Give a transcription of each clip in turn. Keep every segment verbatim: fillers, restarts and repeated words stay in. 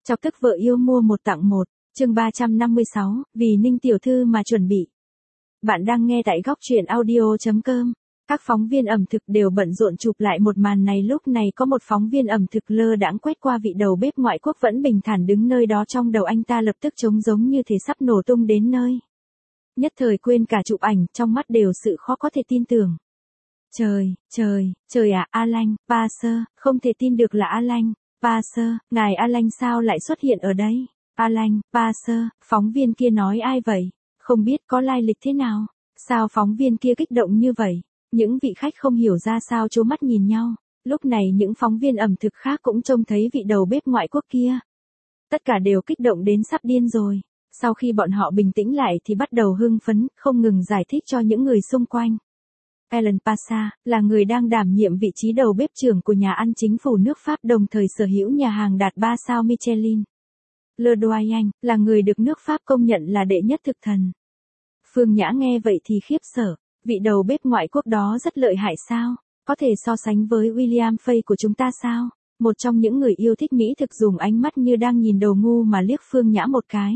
Chọc tức vợ yêu mua một tặng một, chương ba trăm năm mươi sáu, vì Ninh tiểu thư mà chuẩn bị. Bạn đang nghe tại góc truyện audio chấm com. Các phóng viên ẩm thực đều bận rộn chụp lại một màn này, lúc này có một phóng viên ẩm thực lơ đãng quét qua vị đầu bếp ngoại quốc vẫn bình thản đứng nơi đó, trong đầu anh ta lập tức trống giống như thể sắp nổ tung đến nơi. Nhất thời quên cả chụp ảnh, trong mắt đều sự khó có thể tin tưởng. Trời, trời, trời à, Alan Passer, không thể tin được là Alan Passer, ngài Alan sao lại xuất hiện ở đây? Alan Passer, phóng viên kia nói ai vậy? Không biết có lai lịch thế nào? Sao phóng viên kia kích động như vậy? Những vị khách không hiểu ra sao trố mắt nhìn nhau. Lúc này những phóng viên ẩm thực khác cũng trông thấy vị đầu bếp ngoại quốc kia. Tất cả đều kích động đến sắp điên rồi. Sau khi bọn họ bình tĩnh lại thì bắt đầu hưng phấn, không ngừng giải thích cho những người xung quanh. Alan Passer là người đang đảm nhiệm vị trí đầu bếp trưởng của nhà ăn chính phủ nước Pháp, đồng thời sở hữu nhà hàng đạt ba sao Michelin. Le Doyen là người được nước Pháp công nhận là đệ nhất thực thần. Phương Nhã nghe vậy thì khiếp sợ, vị đầu bếp ngoại quốc đó rất lợi hại sao? Có thể so sánh với William Fay của chúng ta sao? Một trong những người yêu thích mỹ thực dùng ánh mắt như đang nhìn đồ ngu mà liếc Phương Nhã một cái.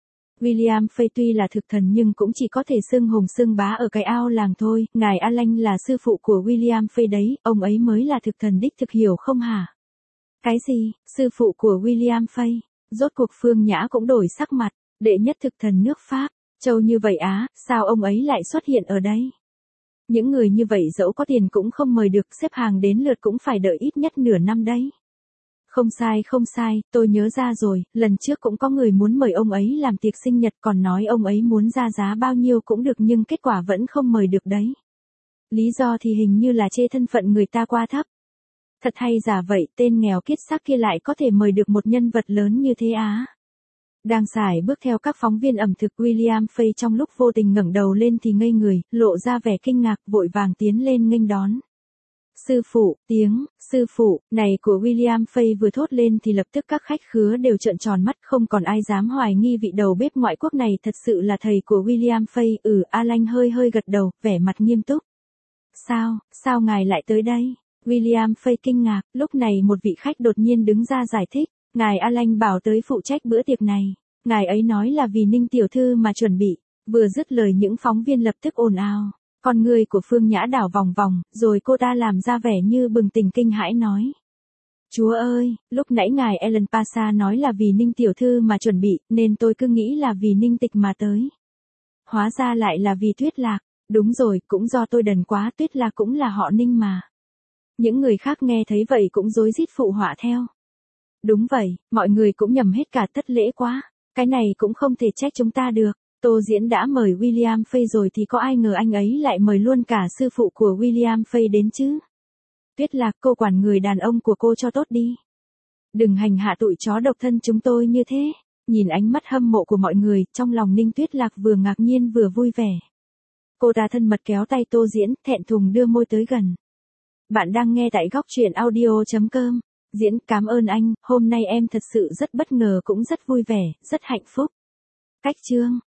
William Fay tuy là thực thần nhưng cũng chỉ có thể xưng hùng xưng bá ở cái ao làng thôi, ngài Alan là sư phụ của William Fay đấy, ông ấy mới là thực thần đích thực, hiểu không hả? Cái gì, sư phụ của William Fay? Rốt cuộc Phương Nhã cũng đổi sắc mặt, đệ nhất thực thần nước Pháp, trâu như vậy á, sao ông ấy lại xuất hiện ở đây? Những người như vậy dẫu có tiền cũng không mời được, xếp hàng đến lượt cũng phải đợi ít nhất nửa năm đấy. Không sai không sai, tôi nhớ ra rồi, lần trước cũng có người muốn mời ông ấy làm tiệc sinh nhật, còn nói ông ấy muốn ra giá bao nhiêu cũng được nhưng kết quả vẫn không mời được đấy. Lý do thì hình như là chê thân phận người ta quá thấp. Thật hay giả vậy, tên nghèo kiết xác kia lại có thể mời được một nhân vật lớn như thế á. Đang sải bước theo các phóng viên ẩm thực, William Fay trong lúc vô tình ngẩng đầu lên thì ngây người, lộ ra vẻ kinh ngạc, vội vàng tiến lên nghênh đón. Sư phụ, tiếng, sư phụ, này của William Fay vừa thốt lên thì lập tức các khách khứa đều trợn tròn mắt, không còn ai dám hoài nghi vị đầu bếp ngoại quốc này thật sự là thầy của William Fay. Ừ, Alan hơi hơi gật đầu, vẻ mặt nghiêm túc. Sao, sao ngài lại tới đây? William Fay kinh ngạc, lúc này một vị khách đột nhiên đứng ra giải thích, ngài Alan bảo tới phụ trách bữa tiệc này, ngài ấy nói là vì Ninh tiểu thư mà chuẩn bị. Vừa dứt lời những phóng viên lập tức ồn ào. Con người của Phương Nhã đảo vòng vòng, rồi cô ta làm ra vẻ như bừng tỉnh kinh hãi nói. Chúa ơi, lúc nãy ngài Alan Passer nói là vì Ninh tiểu thư mà chuẩn bị, nên tôi cứ nghĩ là vì Ninh Tịch mà tới. Hóa ra lại là vì Tuyết Lạc, đúng rồi, cũng do tôi đần quá, Tuyết Lạc cũng là họ Ninh mà. Những người khác nghe thấy vậy cũng rối rít phụ họa theo. Đúng vậy, mọi người cũng nhầm hết cả, thất lễ quá, cái này cũng không thể trách chúng ta được. Tô Diễn đã mời William Fay rồi thì có ai ngờ anh ấy lại mời luôn cả sư phụ của William Fay đến chứ. Tuyết Lạc, cô quản người đàn ông của cô cho tốt đi. Đừng hành hạ tụi chó độc thân chúng tôi như thế. Nhìn ánh mắt hâm mộ của mọi người, trong lòng Ninh Tuyết Lạc vừa ngạc nhiên vừa vui vẻ. Cô ta thân mật kéo tay Tô Diễn, thẹn thùng đưa môi tới gần. Bạn đang nghe tại góc truyện audio chấm com. Diễn, cảm ơn anh, hôm nay em thật sự rất bất ngờ cũng rất vui vẻ, rất hạnh phúc. Cách chương